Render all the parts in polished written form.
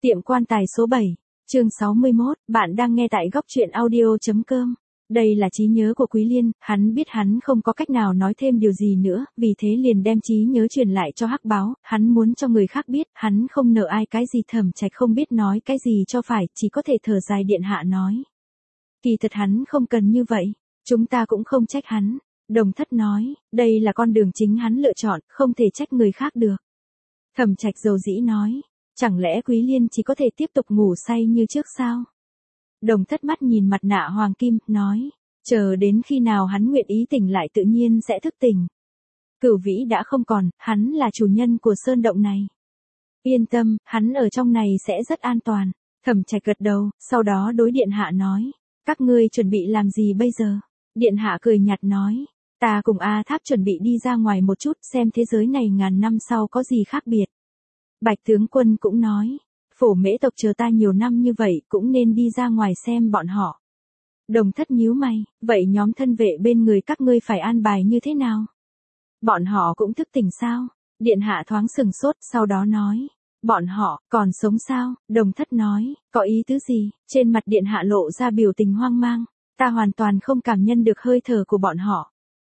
Tiệm quan tài số 7, chương 61, bạn đang nghe tại góc truyện audio.com. Đây là trí nhớ của Quý Liên, hắn biết hắn không có cách nào nói thêm điều gì nữa, vì thế liền đem trí nhớ truyền lại cho Hắc Báo, hắn muốn cho người khác biết, hắn không nợ ai cái gì. Thẩm Trạch không biết nói cái gì cho phải, chỉ có thể thở dài điện hạ nói. Kỳ thật hắn không cần như vậy, chúng ta cũng không trách hắn. Đồng Thất nói, đây là con đường chính hắn lựa chọn, không thể trách người khác được. Thẩm Trạch dầu dĩ nói, chẳng lẽ Quý Liên chỉ có thể tiếp tục ngủ say như trước sao? Đồng Thất mắt nhìn mặt nạ hoàng kim, nói, chờ đến khi nào hắn nguyện ý tỉnh lại tự nhiên sẽ thức tỉnh. Cửu Vĩ đã không còn, hắn là chủ nhân của sơn động này. Yên tâm, hắn ở trong này sẽ rất an toàn. Thẩm Trạch gật đầu, sau đó đối điện hạ nói, các ngươi chuẩn bị làm gì bây giờ? Điện hạ cười nhạt nói, ta cùng A Tháp chuẩn bị đi ra ngoài một chút xem thế giới này ngàn năm sau có gì khác biệt. Bạch tướng quân cũng nói, Phổ Mễ tộc chờ ta nhiều năm như vậy cũng nên đi ra ngoài xem bọn họ. Đồng Thất nhíu mày, vậy nhóm thân vệ bên người các ngươi phải an bài như thế nào? Bọn họ cũng thức tỉnh sao? Điện hạ thoáng sừng sốt, sau đó nói, bọn họ còn sống sao? Đồng Thất nói, có ý tứ gì? Trên mặt điện hạ lộ ra biểu tình hoang mang, ta hoàn toàn không cảm nhận được hơi thở của bọn họ.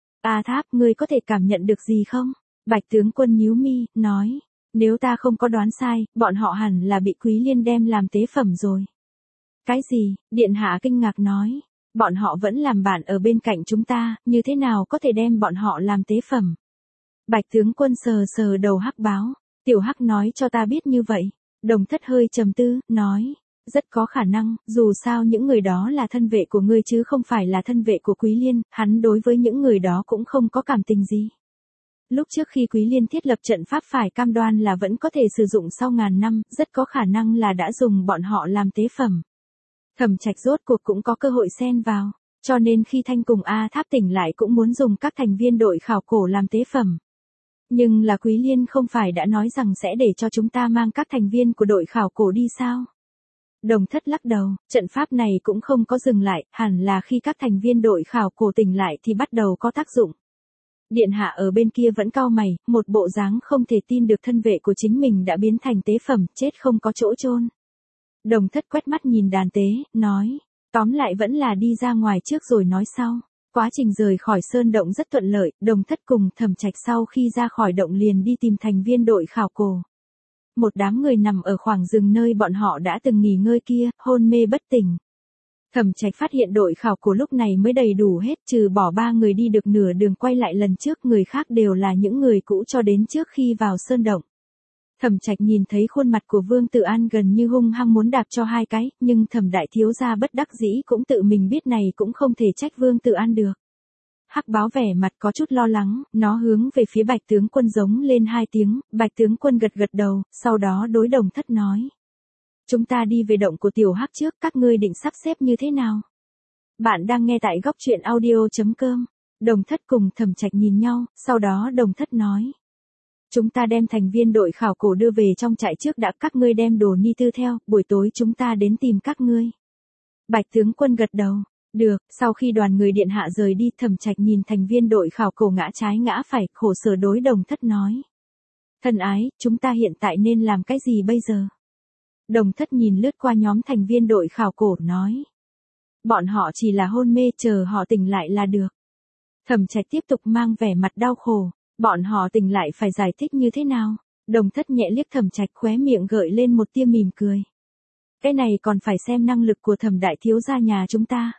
A Tháp, ngươi có thể cảm nhận được gì không? Bạch tướng quân nhíu mi, nói, nếu ta không có đoán sai, bọn họ hẳn là bị Quý Liên đem làm tế phẩm rồi. Cái gì? Điện hạ kinh ngạc nói, bọn họ vẫn làm bạn ở bên cạnh chúng ta, như thế nào có thể đem bọn họ làm tế phẩm? Bạch tướng quân sờ sờ đầu Hắc Báo, tiểu Hắc nói cho ta biết như vậy. Đồng Thất hơi trầm tư, nói, rất có khả năng, dù sao những người đó là thân vệ của ngươi chứ không phải là thân vệ của Quý Liên, hắn đối với những người đó cũng không có cảm tình gì. Lúc trước khi Quý Liên thiết lập trận pháp phải cam đoan là vẫn có thể sử dụng sau ngàn năm, rất có khả năng là đã dùng bọn họ làm tế phẩm. Thẩm Trạch rốt cuộc cũng có cơ hội xen vào, cho nên khi Thanh cùng A Tháp tỉnh lại cũng muốn dùng các thành viên đội khảo cổ làm tế phẩm. Nhưng là Quý Liên không phải đã nói rằng sẽ để cho chúng ta mang các thành viên của đội khảo cổ đi sao? Đồng Thất lắc đầu, trận pháp này cũng không có dừng lại, hẳn là khi các thành viên đội khảo cổ tỉnh lại thì bắt đầu có tác dụng. Điện hạ ở bên kia vẫn cau mày, một bộ dáng không thể tin được thân vệ của chính mình đã biến thành tế phẩm, chết không có chỗ chôn. Đồng Thất quét mắt nhìn đàn tế, nói, tóm lại vẫn là đi ra ngoài trước rồi nói sau. Quá trình rời khỏi sơn động rất thuận lợi, Đồng Thất cùng Thẩm Trạch sau khi ra khỏi động liền đi tìm thành viên đội khảo cổ. Một đám người nằm ở khoảng rừng nơi bọn họ đã từng nghỉ ngơi kia, hôn mê bất tỉnh. Thẩm Trạch phát hiện đội khảo cổ lúc này mới đầy đủ hết, trừ bỏ 3 người đi được nửa đường quay lại lần trước, người khác đều là những người cũ cho đến trước khi vào sơn động. Thẩm Trạch nhìn thấy khuôn mặt của Vương Tự An gần như hung hăng muốn đạp cho 2 cái, nhưng Thẩm đại thiếu gia bất đắc dĩ cũng tự mình biết này cũng không thể trách Vương Tự An được. Hắc Báo vẻ mặt có chút lo lắng, nó hướng về phía Bạch tướng quân giống lên 2 tiếng, Bạch tướng quân gật gật đầu, sau đó đối Đồng Thất nói. Chúng ta đi về động của tiểu Hắc trước, các ngươi định sắp xếp như thế nào? Bạn đang nghe tại góc truyện audio.com. Đồng Thất cùng Thẩm Trạch nhìn nhau, sau đó Đồng Thất nói. Chúng ta đem thành viên đội khảo cổ đưa về trong trại trước đã, các ngươi đem đồ ni tư theo, buổi tối chúng ta đến tìm các ngươi. Bạch tướng quân gật đầu. Được, sau khi đoàn người điện hạ rời đi, Thẩm Trạch nhìn thành viên đội khảo cổ ngã trái ngã phải, khổ sở đối Đồng Thất nói. Thân ái, chúng ta hiện tại nên làm cái gì bây giờ? Đồng Thất nhìn lướt qua nhóm thành viên đội khảo cổ nói. Bọn họ chỉ là hôn mê, chờ họ tỉnh lại là được. Thẩm Trạch tiếp tục mang vẻ mặt đau khổ, bọn họ tỉnh lại phải giải thích như thế nào? Đồng Thất nhẹ liếc Thẩm Trạch, khóe miệng gợi lên một tia mỉm cười. Cái này còn phải xem năng lực của Thẩm đại thiếu gia nhà chúng ta.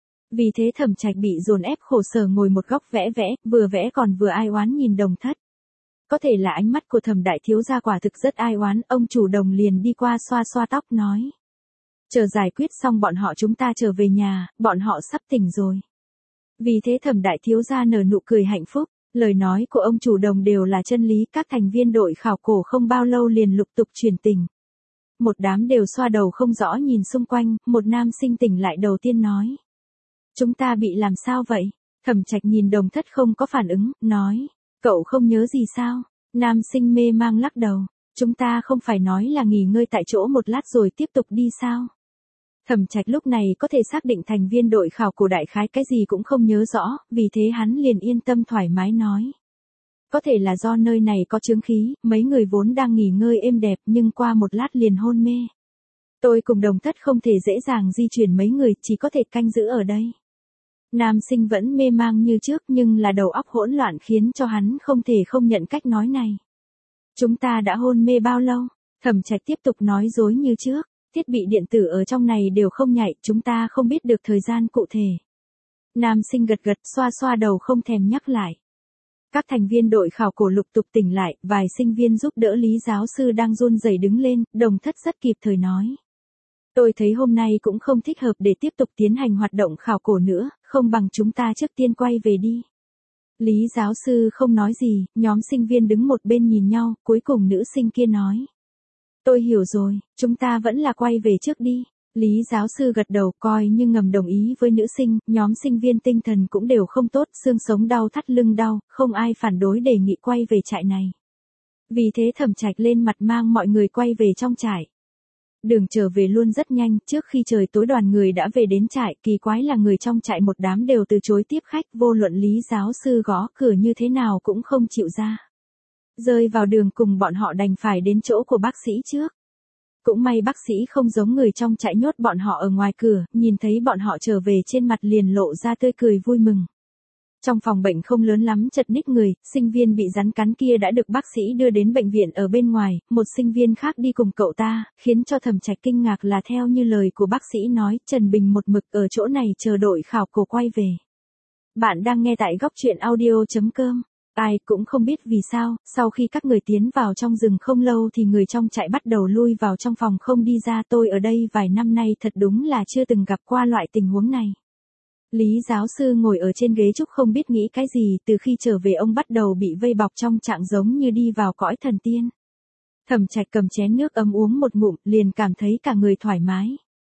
Vì thế Thẩm Trạch bị dồn ép khổ sở ngồi một góc vẽ vẽ, vừa vẽ còn vừa ai oán nhìn Đồng Thất. Có thể là ánh mắt của Thẩm đại thiếu gia quả thực rất ai oán, ông chủ Đồng liền đi qua xoa xoa tóc nói. Chờ giải quyết xong bọn họ chúng ta trở về nhà, bọn họ sắp tỉnh rồi. Vì thế Thẩm đại thiếu gia nở nụ cười hạnh phúc, lời nói của ông chủ Đồng đều là chân lý, các thành viên đội khảo cổ không bao lâu liền lục tục truyền tình. Một đám đều xoa đầu không rõ nhìn xung quanh, một nam sinh tỉnh lại đầu tiên nói. Chúng ta bị làm sao vậy? Thẩm Trạch nhìn Đồng Thất không có phản ứng, nói. Cậu không nhớ gì sao? Nam sinh mê mang lắc đầu. Chúng ta không phải nói là nghỉ ngơi tại chỗ một lát rồi tiếp tục đi sao? Thẩm Trạch lúc này có thể xác định thành viên đội khảo cổ đại khái cái gì cũng không nhớ rõ, vì thế hắn liền yên tâm thoải mái nói. Có thể là do nơi này có chướng khí, mấy người vốn đang nghỉ ngơi êm đẹp nhưng qua một lát liền hôn mê. Tôi cùng Đồng Thất không thể dễ dàng di chuyển mấy người, chỉ có thể canh giữ ở đây. Nam Sinh vẫn mê mang như trước nhưng là đầu óc hỗn loạn khiến cho hắn không thể không nhận cách nói này. Chúng ta đã hôn mê bao lâu? Thẩm Trạch tiếp tục nói dối như trước. Thiết bị điện tử ở trong này đều không nhạy, chúng ta không biết được thời gian cụ thể. Nam Sinh gật gật, xoa xoa đầu không thèm nhắc lại. Các thành viên đội khảo cổ lục tục tỉnh lại, vài sinh viên giúp đỡ Lý giáo sư đang run rẩy đứng lên, Đồng Thất rất kịp thời nói. Tôi thấy hôm nay cũng không thích hợp để tiếp tục tiến hành hoạt động khảo cổ nữa, không bằng chúng ta trước tiên quay về đi. Lý giáo sư không nói gì, nhóm sinh viên đứng một bên nhìn nhau, cuối cùng nữ sinh kia nói. Tôi hiểu rồi, chúng ta vẫn là quay về trước đi. Lý giáo sư gật đầu coi như ngầm đồng ý với nữ sinh, nhóm sinh viên tinh thần cũng đều không tốt, xương sống đau thắt lưng đau, không ai phản đối đề nghị quay về trại này. Vì thế Thẩm Trạch lên mặt mang mọi người quay về trong trại. Đường trở về luôn rất nhanh, trước khi trời tối đoàn người đã về đến trại, kỳ quái là người trong trại một đám đều từ chối tiếp khách, vô luận Lý giáo sư gõ cửa như thế nào cũng không chịu ra. Rơi vào đường cùng bọn họ đành phải đến chỗ của bác sĩ trước. Cũng may bác sĩ không giống người trong trại nhốt bọn họ ở ngoài cửa, nhìn thấy bọn họ trở về trên mặt liền lộ ra tươi cười vui mừng. Trong phòng bệnh không lớn lắm chật ních người, sinh viên bị rắn cắn kia đã được bác sĩ đưa đến bệnh viện ở bên ngoài, một sinh viên khác đi cùng cậu ta, khiến cho Thẩm Trạch kinh ngạc là theo như lời của bác sĩ nói, Trần Bình một mực ở chỗ này chờ đội khảo cổ quay về. Bạn đang nghe tại góc truyện audio.com. Ai cũng không biết vì sao, sau khi các người tiến vào trong rừng không lâu thì người trong trại bắt đầu lui vào trong phòng không đi ra. Tôi ở đây vài năm nay thật đúng là chưa từng gặp qua loại tình huống này. Lý giáo sư ngồi ở trên ghế trúc không biết nghĩ cái gì, từ khi trở về ông bắt đầu bị vây bọc trong trạng giống như đi vào cõi thần tiên. Thẩm Trạch cầm chén nước ấm uống một ngụm, liền cảm thấy cả người thoải mái.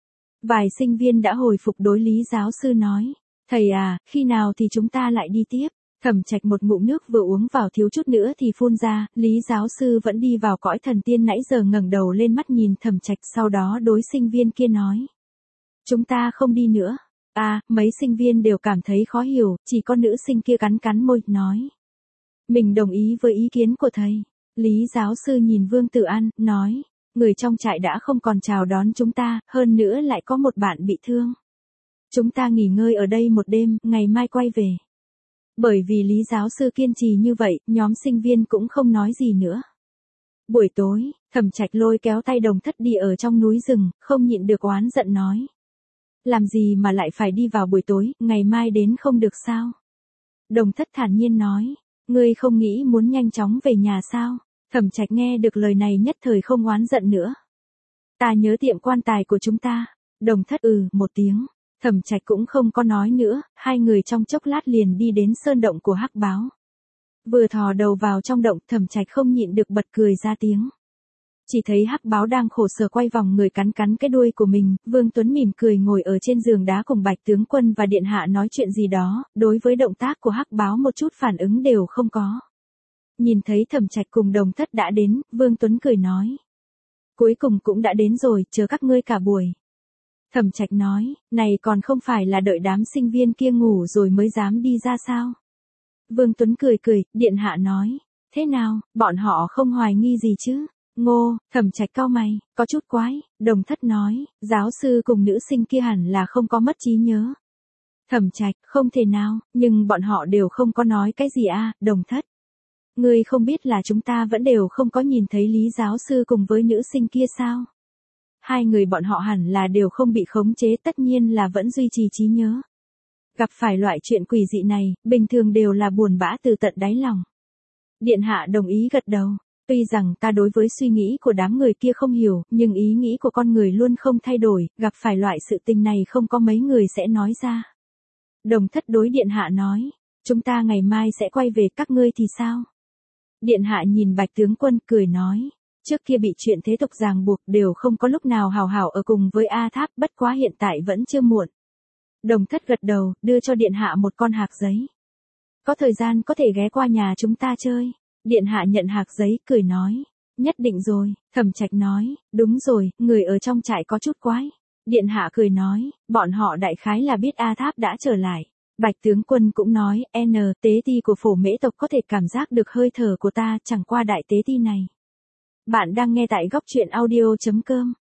Vài sinh viên đã hồi phục đối Lý giáo sư nói, thầy à, khi nào thì chúng ta lại đi tiếp? Thẩm Trạch một ngụm nước vừa uống vào thiếu chút nữa thì phun ra, Lý giáo sư vẫn đi vào cõi thần tiên nãy giờ ngẩng đầu lên mắt nhìn Thẩm Trạch sau đó đối sinh viên kia nói. Chúng ta không đi nữa. À, mấy sinh viên đều cảm thấy khó hiểu, chỉ có nữ sinh kia cắn cắn môi, nói. Mình đồng ý với ý kiến của thầy. Lý giáo sư nhìn Vương Tử An, nói. Người trong trại đã không còn chào đón chúng ta, hơn nữa lại có một bạn bị thương. Chúng ta nghỉ ngơi ở đây một đêm, ngày mai quay về. Bởi vì Lý giáo sư kiên trì như vậy, nhóm sinh viên cũng không nói gì nữa. Buổi tối, Thẩm Trạch lôi kéo tay Đồng Thất đi ở trong núi rừng, không nhịn được oán giận nói. Làm gì mà lại phải đi vào buổi tối, ngày mai đến không được sao? Đồng Thất thản nhiên nói, ngươi không nghĩ muốn nhanh chóng về nhà sao? Thẩm Trạch nghe được lời này nhất thời không oán giận nữa. Ta nhớ tiệm quan tài của chúng ta. Đồng Thất một tiếng. Thẩm Trạch cũng không có nói nữa, hai người trong chốc lát liền đi đến sơn động của Hắc Báo. Vừa thò đầu vào trong động, Thẩm Trạch không nhịn được bật cười ra tiếng. Chỉ thấy Hắc Báo đang khổ sở quay vòng người cắn cắn cái đuôi của mình, Vương Tuấn mỉm cười ngồi ở trên giường đá cùng Bạch tướng quân và điện hạ nói chuyện gì đó, đối với động tác của Hắc Báo một chút phản ứng đều không có. Nhìn thấy Thẩm Trạch cùng Đồng Thất đã đến, Vương Tuấn cười nói. Cuối cùng cũng đã đến rồi, chờ các ngươi cả buổi. Thẩm Trạch nói, này còn không phải là đợi đám sinh viên kia ngủ rồi mới dám đi ra sao? Vương Tuấn cười cười, điện hạ nói, thế nào, bọn họ không hoài nghi gì chứ? Ngô, Thẩm Trạch cau mày, có chút quái, Đồng Thất nói, giáo sư cùng nữ sinh kia hẳn là không có mất trí nhớ. Thẩm Trạch, không thể nào, nhưng bọn họ đều không có nói cái gì à, Đồng Thất. Ngươi không biết là chúng ta vẫn đều không có nhìn thấy Lý giáo sư cùng với nữ sinh kia sao? Hai người bọn họ hẳn là đều không bị khống chế, tất nhiên là vẫn duy trì trí nhớ. Gặp phải loại chuyện quỷ dị này, bình thường đều là buồn bã từ tận đáy lòng. Điện hạ đồng ý gật đầu. Tuy rằng ta đối với suy nghĩ của đám người kia không hiểu, nhưng ý nghĩ của con người luôn không thay đổi, gặp phải loại sự tình này không có mấy người sẽ nói ra. Đồng Thất đối điện hạ nói, chúng ta ngày mai sẽ quay về, các ngươi thì sao? Điện hạ nhìn Bạch tướng quân cười nói, trước kia bị chuyện thế tục ràng buộc đều không có lúc nào hào hảo ở cùng với A Tháp, bất quá hiện tại vẫn chưa muộn. Đồng Thất gật đầu, đưa cho điện hạ một con hạc giấy. Có thời gian có thể ghé qua nhà chúng ta chơi. Điện hạ nhận hạc giấy, cười nói, nhất định rồi. Thẩm Trạch nói, đúng rồi, người ở trong trại có chút quái. Điện hạ cười nói, bọn họ đại khái là biết A Tháp đã trở lại. Bạch tướng quân cũng nói, tế ti của Phổ Mễ tộc có thể cảm giác được hơi thở của ta, chẳng qua đại tế ti này. Bạn đang nghe tại góc truyện audio.com.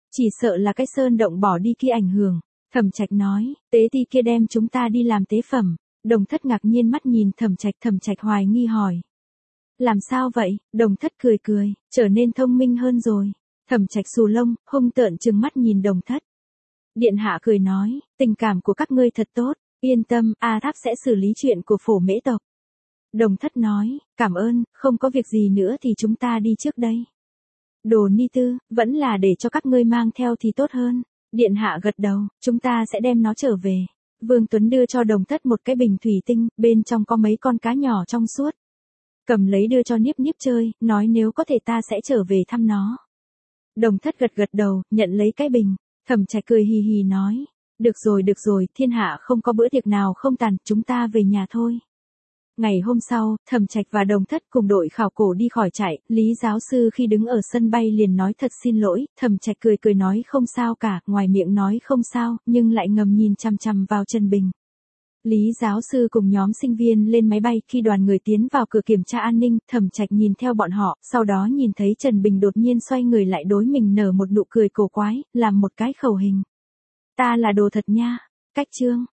Chỉ sợ là cái sơn động bỏ đi kia ảnh hưởng. Thẩm Trạch nói, tế ti kia đem chúng ta đi làm tế phẩm. Đồng Thất ngạc nhiên mắt nhìn Thẩm Trạch hoài nghi hỏi. Làm sao vậy? Đồng Thất cười cười, trở nên thông minh hơn rồi. Thẩm Trạch xù lông, hung tợn trừng mắt nhìn Đồng Thất. Điện hạ cười nói, tình cảm của các ngươi thật tốt, yên tâm, A Tháp sẽ xử lý chuyện của Phổ Mễ tộc. Đồng Thất nói, cảm ơn, không có việc gì nữa thì chúng ta đi trước đây. Đồ Ni Tư, vẫn là để cho các ngươi mang theo thì tốt hơn. Điện hạ gật đầu, chúng ta sẽ đem nó trở về. Vương Tuấn đưa cho Đồng Thất một cái bình thủy tinh, bên trong có mấy con cá nhỏ trong suốt. Cầm lấy đưa cho Niếp Niếp chơi, nói nếu có thể ta sẽ trở về thăm nó. Đồng Thất gật đầu, nhận lấy cái bình. Thẩm Trạch cười hì hì nói, được rồi, thiên hạ không có bữa tiệc nào không tàn, chúng ta về nhà thôi. Ngày hôm sau, Thẩm Trạch và Đồng Thất cùng đội khảo cổ đi khỏi trại, Lý giáo sư khi đứng ở sân bay liền nói thật xin lỗi, Thẩm Trạch cười nói không sao cả, ngoài miệng nói không sao, nhưng lại ngầm nhìn chằm chằm vào Trần Bình. Lý giáo sư cùng nhóm sinh viên lên máy bay, khi đoàn người tiến vào cửa kiểm tra an ninh, Thẩm Trạch nhìn theo bọn họ, sau đó nhìn thấy Trần Bình đột nhiên xoay người lại đối mình nở một nụ cười cổ quái, làm một cái khẩu hình. Ta là đồ thật nha. Cách chương